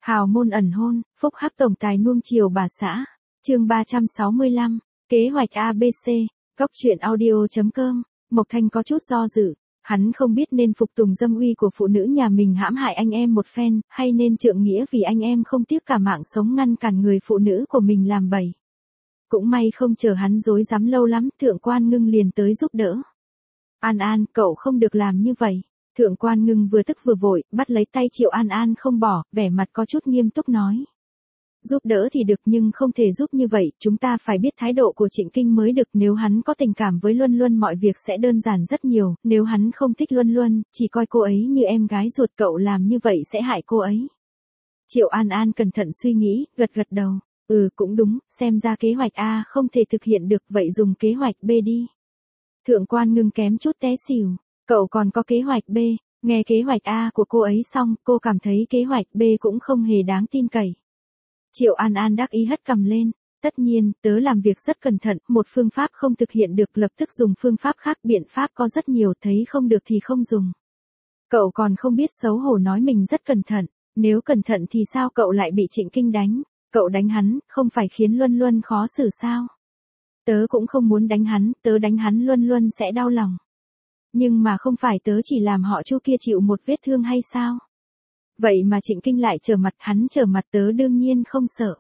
Hào môn ẩn hôn, phúc hắc tổng tài nuông chiều bà xã. Chương 365, kế hoạch ABC, góc truyện audio.com. Mộc Thanh có chút do dự, hắn không biết nên phục tùng dâm uy của phụ nữ nhà mình hãm hại anh em một phen, hay nên trượng nghĩa vì anh em không tiếc cả mạng sống ngăn cản người phụ nữ của mình làm bậy. Cũng may không chờ hắn dối dám lâu lắm, Thượng Quan Ngưng liền tới giúp đỡ. An An, cậu không được làm như vậy. Thượng Quan Ngưng vừa tức vừa vội, bắt lấy tay Triệu An An không bỏ, vẻ mặt có chút nghiêm túc nói. Giúp đỡ thì được nhưng không thể giúp như vậy, chúng ta phải biết thái độ của Trịnh Kinh mới được. Nếu hắn có tình cảm với Luân Luân mọi việc sẽ đơn giản rất nhiều, nếu hắn không thích Luân Luân, chỉ coi cô ấy như em gái ruột, cậu làm như vậy sẽ hại cô ấy. Triệu An An cẩn thận suy nghĩ, gật gật đầu. Cũng đúng, xem ra kế hoạch A không thể thực hiện được, vậy dùng kế hoạch B đi. Thượng Quan Ngưng kém chút té xỉu. Cậu còn có kế hoạch B, nghe kế hoạch A của cô ấy xong, cô cảm thấy kế hoạch B cũng không hề đáng tin cậy. Triệu An An đắc ý hất cằm lên, tất nhiên, tớ làm việc rất cẩn thận, một phương pháp không thực hiện được lập tức dùng phương pháp khác, biện pháp có rất nhiều, thấy không được thì không dùng. Cậu còn không biết xấu hổ nói mình rất cẩn thận, nếu cẩn thận thì sao cậu lại bị Trịnh Kinh đánh, cậu đánh hắn, không phải khiến Luân Luân khó xử sao? Tớ cũng không muốn đánh hắn, tớ đánh hắn Luân Luân sẽ đau lòng. Nhưng mà không phải tớ chỉ làm họ Chu kia chịu một vết thương hay sao? Vậy mà Trịnh Kinh lại trở mặt, hắn trở mặt tớ đương nhiên không sợ.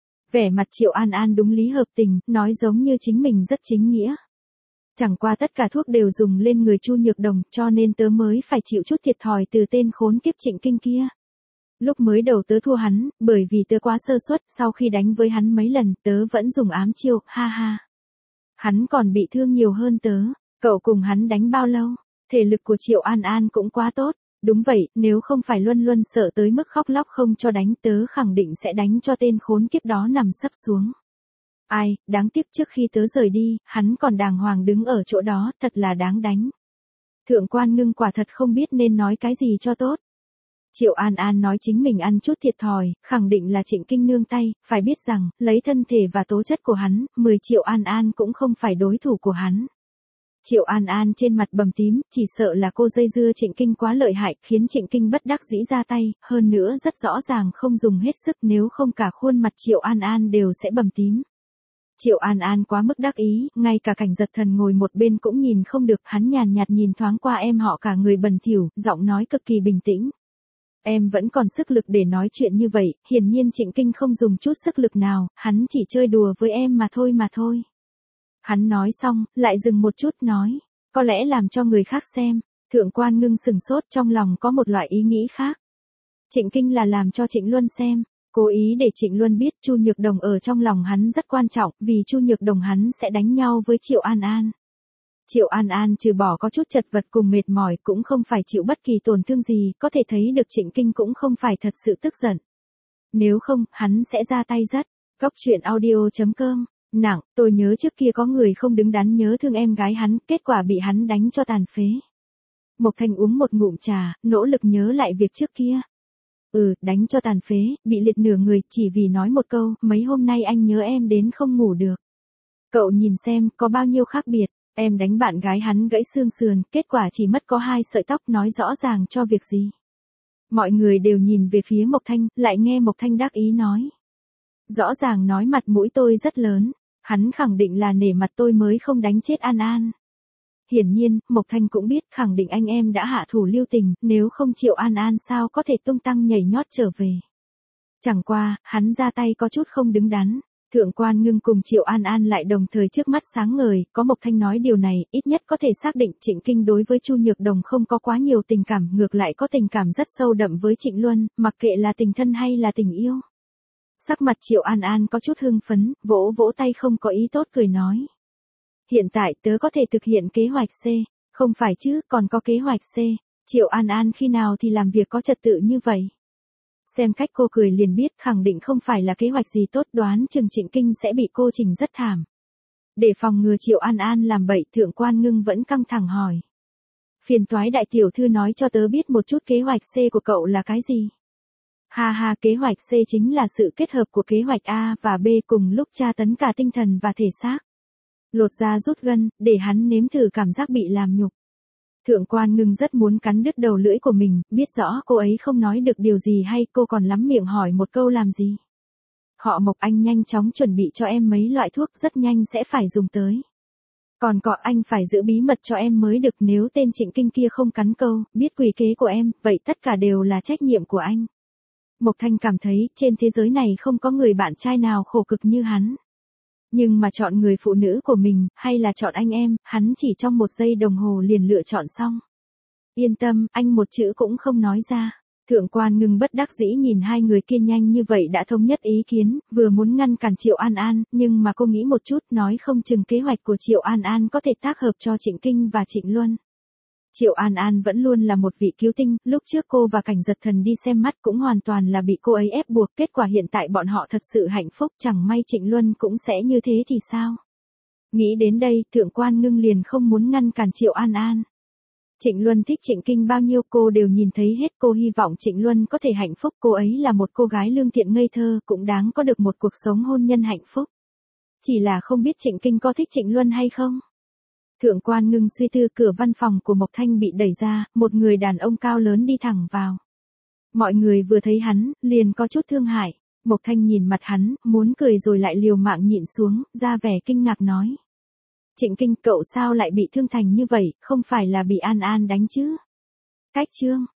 Vẻ mặt Triệu An An đúng lý hợp tình, nói giống như chính mình rất chính nghĩa. Chẳng qua tất cả thuốc đều dùng lên người Chu Nhược Đồng, cho nên tớ mới phải chịu chút thiệt thòi từ tên khốn kiếp Trịnh Kinh kia. Lúc mới đầu tớ thua hắn, bởi vì tớ quá sơ suất, sau khi đánh với hắn mấy lần, tớ vẫn dùng ám chiêu, ha ha. Hắn còn bị thương nhiều hơn tớ. Cậu cùng hắn đánh bao lâu? Thể lực của Triệu An An cũng quá tốt. Đúng vậy, nếu không phải Luân Luân sợ tới mức khóc lóc không cho đánh, tớ khẳng định sẽ đánh cho tên khốn kiếp đó nằm sấp xuống. Ai, đáng tiếc trước khi tớ rời đi, hắn còn đàng hoàng đứng ở chỗ đó, thật là đáng đánh. Thượng Quan Ngưng quả thật không biết nên nói cái gì cho tốt. Triệu An An nói chính mình ăn chút thiệt thòi, khẳng định là Trịnh Kinh nương tay, phải biết rằng, lấy thân thể và tố chất của hắn, 10 Triệu An An cũng không phải đối thủ của hắn. Triệu An An trên mặt bầm tím, chỉ sợ là cô dây dưa Trịnh Kinh quá lợi hại, khiến Trịnh Kinh bất đắc dĩ ra tay, hơn nữa rất rõ ràng không dùng hết sức, nếu không cả khuôn mặt Triệu An An đều sẽ bầm tím. Triệu An An quá mức đắc ý, ngay cả Cảnh Giật Thần ngồi một bên cũng nhìn không được, hắn nhàn nhạt nhìn thoáng qua em họ cả người bẩn thỉu, giọng nói cực kỳ bình tĩnh. Em vẫn còn sức lực để nói chuyện như vậy, hiển nhiên Trịnh Kinh không dùng chút sức lực nào, hắn chỉ chơi đùa với em mà thôi. Hắn nói xong, lại dừng một chút nói, có lẽ làm cho người khác xem. Thượng Quan Ngưng sừng sốt, trong lòng có một loại ý nghĩ khác. Trịnh Kinh là làm cho Trịnh Luân xem, cố ý để Trịnh Luân biết Chu Nhược Đồng ở trong lòng hắn rất quan trọng, vì Chu Nhược Đồng hắn sẽ đánh nhau với Triệu An An. Triệu An An trừ bỏ có chút chật vật cùng mệt mỏi cũng không phải chịu bất kỳ tổn thương gì, có thể thấy được Trịnh Kinh cũng không phải thật sự tức giận. Nếu không, hắn sẽ ra tay rất. Góc truyện audio.com. Nặng, tôi nhớ trước kia có người không đứng đắn nhớ thương em gái hắn, kết quả bị hắn đánh cho tàn phế. Mộc Thanh uống một ngụm trà, nỗ lực nhớ lại việc trước kia. Đánh cho tàn phế, bị liệt nửa người, chỉ vì nói một câu, mấy hôm nay anh nhớ em đến không ngủ được. Cậu nhìn xem, có bao nhiêu khác biệt, em đánh bạn gái hắn gãy xương sườn, kết quả chỉ mất có 2 sợi tóc, nói rõ ràng cho việc gì. Mọi người đều nhìn về phía Mộc Thanh, lại nghe Mộc Thanh đắc ý nói. Rõ ràng nói mặt mũi tôi rất lớn, hắn khẳng định là nể mặt tôi mới không đánh chết An An. Hiển nhiên, Mộc Thanh cũng biết khẳng định anh em đã hạ thủ lưu tình, nếu không Triệu An An sao có thể tung tăng nhảy nhót trở về. Chẳng qua, hắn ra tay có chút không đứng đắn. Thượng Quan Ngưng cùng Triệu An An lại đồng thời trước mắt sáng ngời, có Mộc Thanh nói điều này, ít nhất có thể xác định Trịnh Kinh đối với Chu Nhược Đồng không có quá nhiều tình cảm, ngược lại có tình cảm rất sâu đậm với Trịnh Luân, mặc kệ là tình thân hay là tình yêu. Sắc mặt Triệu An An có chút hưng phấn, vỗ vỗ tay không có ý tốt cười nói. Hiện tại tớ có thể thực hiện kế hoạch C, không phải chứ, còn có kế hoạch C. Triệu An An khi nào thì làm việc có trật tự như vậy? Xem cách cô cười liền biết khẳng định không phải là kế hoạch gì tốt, đoán chừng Trịnh Kinh sẽ bị cô chỉnh rất thảm. Để phòng ngừa Triệu An An làm bậy, Thượng Quan Ngưng vẫn căng thẳng hỏi. Phiền toái đại tiểu thư nói cho tớ biết một chút kế hoạch C của cậu là cái gì? Ha, kế hoạch C chính là sự kết hợp của kế hoạch A và B cùng lúc tra tấn cả tinh thần và thể xác. Lột da rút gân, để hắn nếm thử cảm giác bị làm nhục. Thượng quan Ngưng rất muốn cắn đứt đầu lưỡi của mình, biết rõ cô ấy không nói được điều gì hay cô còn lắm miệng hỏi một câu làm gì. Họ Mộc anh nhanh chóng chuẩn bị cho em mấy loại thuốc rất nhanh sẽ phải dùng tới. Còn cọ anh phải giữ bí mật cho em mới được, nếu tên Trịnh Kinh kia không cắn câu, biết quỷ kế của em, vậy tất cả đều là trách nhiệm của anh. Mộc Thanh cảm thấy trên thế giới này không có người bạn trai nào khổ cực như hắn. Nhưng mà chọn người phụ nữ của mình, hay là chọn anh em, hắn chỉ trong 1 giây đồng hồ liền lựa chọn xong. Yên tâm, anh một chữ cũng không nói ra. Thượng quan Ngưng bất đắc dĩ nhìn hai người kia nhanh như vậy đã thống nhất ý kiến, vừa muốn ngăn cản Triệu An An, nhưng mà cô nghĩ một chút nói không chừng kế hoạch của Triệu An An có thể tác hợp cho Trịnh Kinh và Trịnh Luân. Triệu An An vẫn luôn là một vị cứu tinh, lúc trước cô và Cảnh Giật Thần đi xem mắt cũng hoàn toàn là bị cô ấy ép buộc, kết quả hiện tại bọn họ thật sự hạnh phúc, chẳng may Trịnh Luân cũng sẽ như thế thì sao? Nghĩ đến đây, Thượng quan Ngưng liền không muốn ngăn cản Triệu An An. Trịnh Luân thích Trịnh Kinh bao nhiêu cô đều nhìn thấy hết, cô hy vọng Trịnh Luân có thể hạnh phúc, cô ấy là một cô gái lương thiện ngây thơ, cũng đáng có được một cuộc sống hôn nhân hạnh phúc. Chỉ là không biết Trịnh Kinh có thích Trịnh Luân hay không? Thượng quan Ngưng suy tư, cửa văn phòng của Mộc Thanh bị đẩy ra, một người đàn ông cao lớn đi thẳng vào. Mọi người vừa thấy hắn, liền có chút thương hại. Mộc Thanh nhìn mặt hắn, muốn cười rồi lại liều mạng nhịn xuống, ra vẻ kinh ngạc nói. Trịnh Kinh, cậu sao lại bị thương thành như vậy, không phải là bị An An đánh chứ? Cách chương.